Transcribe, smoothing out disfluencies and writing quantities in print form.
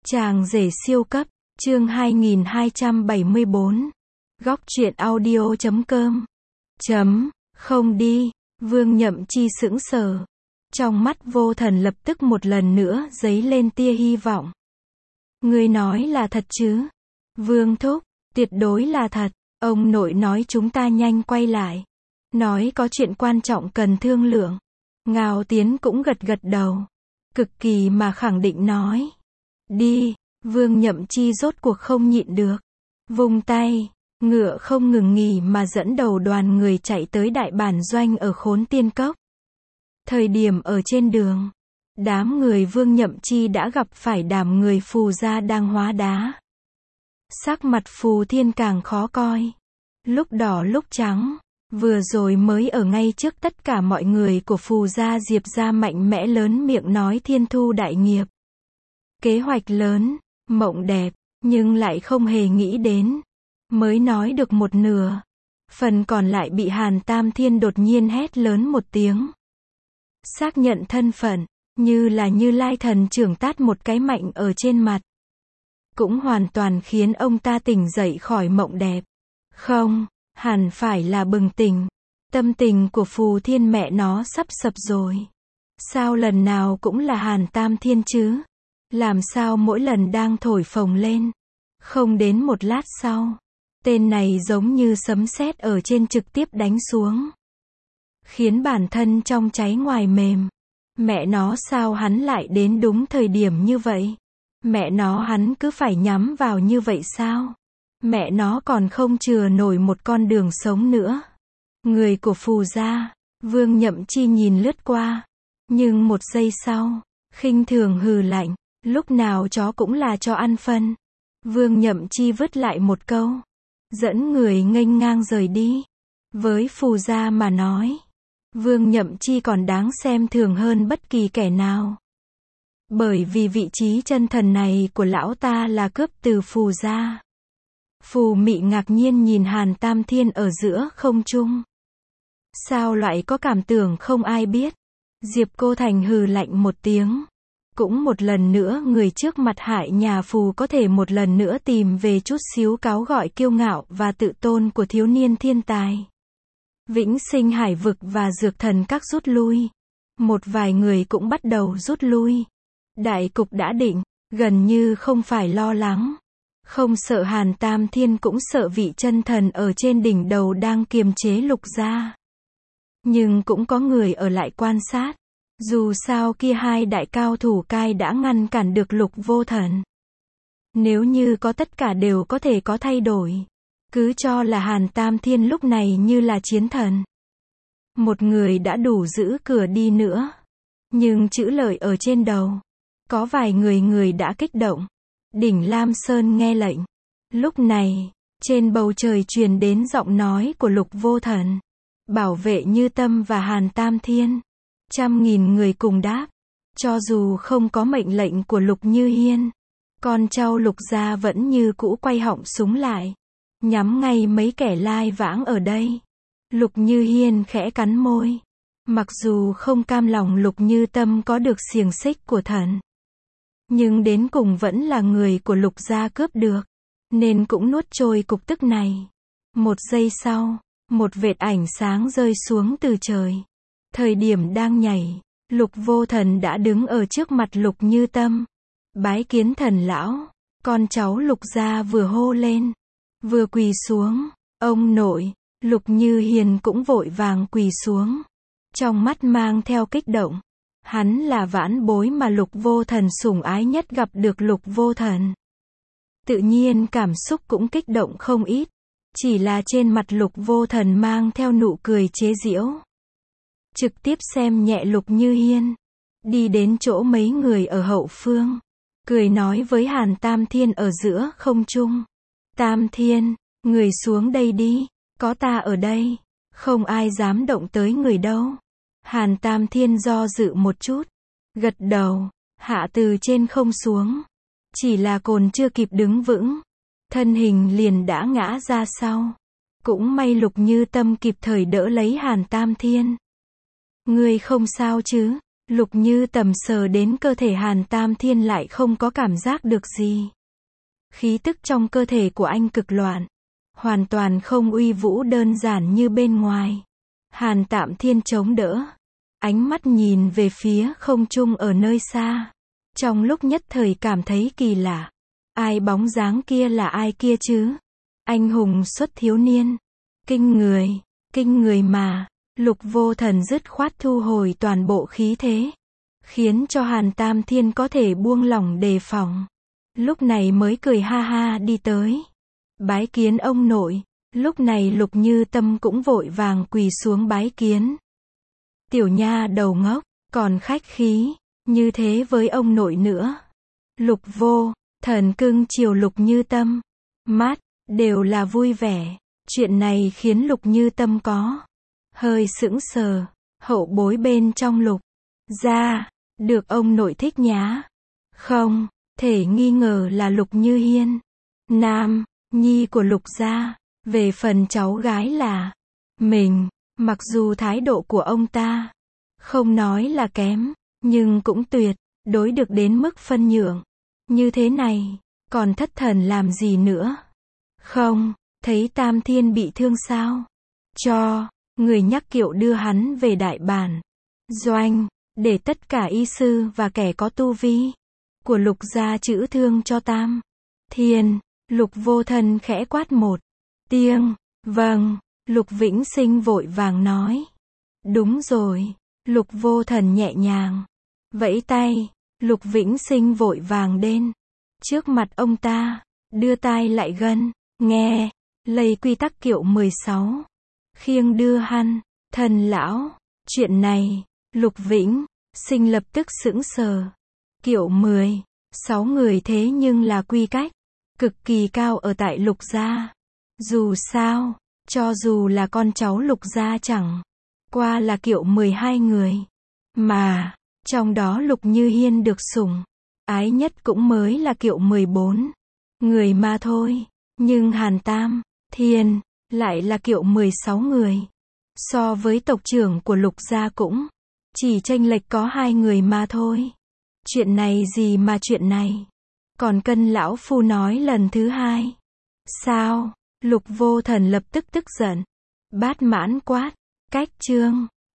Chàng rể siêu cấp, chương 2274. Góc truyện audio.com. Không đi, Vương Nhậm Chi sững sờ. Trong mắt Vô Thần lập tức một lần nữa dấy lên tia hy vọng. Ngươi nói là thật chứ? Vương thúc, tuyệt đối là thật. Ông nội nói chúng ta nhanh quay lại. Nói có chuyện quan trọng cần thương lượng. Ngao Tiến cũng gật gật đầu. Cực kỳ mà khẳng định nói. Đi, Vương Nhậm Chi rốt cuộc không nhịn được. Vung tay, ngựa không ngừng nghỉ mà dẫn đầu đoàn người chạy tới đại bản doanh ở Khốn Tiên Cốc. Thời điểm ở trên đường, đám người Vương Nhậm Chi đã gặp phải đám người Phù gia đang hóa đá. Sắc mặt Phù Thiên càng khó coi. Lúc đỏ lúc trắng, vừa rồi mới ở ngay trước tất cả mọi người của Phù gia Diệp gia mạnh mẽ lớn miệng nói thiên thu đại nghiệp. Kế hoạch lớn, mộng đẹp, nhưng lại không hề nghĩ đến. Mới nói được một nửa. Phần còn lại bị Hàn Tam Thiên đột nhiên hét lớn một tiếng. Xác nhận thân phận, như là Như Lai thần trưởng tát một cái mạnh ở trên mặt. Cũng hoàn toàn khiến ông ta tỉnh dậy khỏi mộng đẹp. Không, hẳn phải là bừng tỉnh. Tâm tình của Phù Thiên mẹ nó sắp sập rồi. Sao lần nào cũng là Hàn Tam Thiên chứ? Làm sao mỗi lần đang thổi phồng lên? Không đến một lát sau, tên này giống như sấm sét ở trên trực tiếp đánh xuống. Khiến bản thân trong cháy ngoài mềm. Mẹ nó sao hắn lại đến đúng thời điểm như vậy? Mẹ nó hắn cứ phải nhắm vào như vậy sao? Mẹ nó còn không chừa nổi một con đường sống nữa. Người của Phù gia, Vương Nhậm Chi nhìn lướt qua. Nhưng một giây sau, khinh thường hừ lạnh. Lúc nào chó cũng là cho ăn phân. Vương Nhậm Chi vứt lại một câu. Dẫn người nghênh ngang rời đi. Với Phù gia mà nói, Vương Nhậm Chi còn đáng xem thường hơn bất kỳ kẻ nào. Bởi vì vị trí chân thần này của lão ta là cướp từ Phù gia. Phù Mị ngạc nhiên nhìn Hàn Tam Thiên ở giữa không trung. Sao lại có cảm tưởng không ai biết? Diệp Cô Thành hừ lạnh một tiếng. Cũng một lần nữa người trước mặt hại nhà Phù có thể một lần nữa tìm về chút xíu cáo gọi kiêu ngạo và tự tôn của thiếu niên thiên tài. Vĩnh Sinh Hải Vực và Dược Thần Các rút lui. Một vài người cũng bắt đầu rút lui. Đại cục đã định, gần như không phải lo lắng. Không sợ Hàn Tam Thiên cũng sợ vị chân thần ở trên đỉnh đầu đang kiềm chế Lục gia. Nhưng cũng có người ở lại quan sát. Dù sao kia hai đại cao thủ cai đã ngăn cản được Lục Vô Thần. Nếu như có tất cả đều có thể có thay đổi. Cứ cho là Hàn Tam Thiên lúc này như là chiến thần. Một người đã đủ giữ cửa đi nữa. Nhưng chữ lợi ở trên đầu. Có vài người đã kích động. Đỉnh Lam Sơn nghe lệnh. Lúc này, trên bầu trời truyền đến giọng nói của Lục Vô Thần. Bảo vệ Như Tâm và Hàn Tam Thiên. 100.000 người cùng đáp. Cho dù không có mệnh lệnh của Lục Như Hiên, con cháu Lục gia vẫn như cũ quay họng súng lại. Nhắm ngay mấy kẻ lai vãng ở đây. Lục Như Hiên khẽ cắn môi. Mặc dù không cam lòng Lục Như Tâm có được xiềng xích của thần. Nhưng đến cùng vẫn là người của Lục gia cướp được. Nên cũng nuốt trôi cục tức này. Một giây sau, một vệt ảnh sáng rơi xuống từ trời. Thời điểm đang nhảy, Lục Vô Thần đã đứng ở trước mặt Lục Như Tâm. Bái kiến thần lão. Con cháu Lục gia vừa hô lên. Vừa quỳ xuống. Ông nội, Lục Như Hiền cũng vội vàng quỳ xuống. Trong mắt mang theo kích động. Hắn là vãn bối mà Lục Vô Thần sủng ái nhất gặp được Lục Vô Thần. Tự nhiên cảm xúc cũng kích động không ít. Chỉ là trên mặt Lục Vô Thần mang theo nụ cười chế giễu. Trực tiếp xem nhẹ Lục Như Hiên. Đi đến chỗ mấy người ở hậu phương. Cười nói với Hàn Tam Thiên ở giữa không trung. Tam Thiên, người xuống đây đi. Có ta ở đây. Không ai dám động tới người đâu. Hàn Tam Thiên do dự một chút. Gật đầu. Hạ từ trên không xuống. Chỉ là cồn chưa kịp đứng vững. Thân hình liền đã ngã ra sau. Cũng may Lục Như Tâm kịp thời đỡ lấy Hàn Tam Thiên. Ngươi không sao chứ? Lục Như Tầm sờ đến cơ thể Hàn Tam Thiên lại không có cảm giác được gì. Khí tức trong cơ thể của anh cực loạn. Hoàn toàn không uy vũ đơn giản như bên ngoài. Hàn Tam Thiên chống đỡ. Ánh mắt nhìn về phía không trung ở nơi xa. Trong lúc nhất thời cảm thấy kỳ lạ. Ai bóng dáng kia là ai kia chứ? Anh hùng xuất thiếu niên. Kinh người mà. Lục Vô Thần dứt khoát thu hồi toàn bộ khí thế. Khiến cho Hàn Tam Thiên có thể buông lỏng đề phòng. Lúc này mới cười ha ha đi tới. Bái kiến ông nội. Lúc này Lục Như Tâm cũng vội vàng quỳ xuống bái kiến. Tiểu nha đầu ngốc, còn khách khí, như thế với ông nội nữa. Lục Vô Thần cưng chiều Lục Như Tâm. Mắt, đều là vui vẻ. Chuyện này khiến Lục Như Tâm có hơi sững sờ. Hậu bối bên trong Lục gia, được ông nội thích nhá. Không thể nghi ngờ là Lục Như Hiên, nam nhi của Lục gia. Về phần cháu gái là mình, mặc dù thái độ của ông ta không nói là kém, nhưng cũng tuyệt đối được đến mức phân nhượng. Như thế này, còn thất thần làm gì nữa? Không thấy Tam Thiên bị thương sao? Cho người nhắc kiệu đưa hắn về đại bản doanh, để tất cả y sư và kẻ có tu vi của Lục gia chữa thương cho Tam Thiên. Lục Vô Thần khẽ quát một tiếng. Vâng. Lục Vĩnh Sinh vội vàng nói. Đúng rồi. Lục Vô Thần nhẹ nhàng vẫy tay. Lục Vĩnh Sinh vội vàng đến trước mặt ông ta, đưa tai lại gần, nghe lấy quy tắc kiệu 16. Khiêng đưa hắn, thần lão. Chuyện này, Lục Vĩnh Sinh lập tức sững sờ. Kiệu 16 người thế nhưng là quy cách cực kỳ cao ở tại Lục gia. Dù sao, cho dù là con cháu Lục gia chẳng qua là kiệu 12 người. Mà, trong đó Lục Như Hiên được sủng ái nhất cũng mới là kiệu 14 người mà thôi. Nhưng Hàn Tam Thiên lại là kiệu 16 người. So với tộc trưởng của Lục gia cũng chỉ chênh lệch có 2 người mà thôi. Chuyện này gì mà chuyện này? Còn cần lão phu nói lần thứ hai? Sao? Lục Vô Thần lập tức tức giận. Bát mãn quát. Cách chương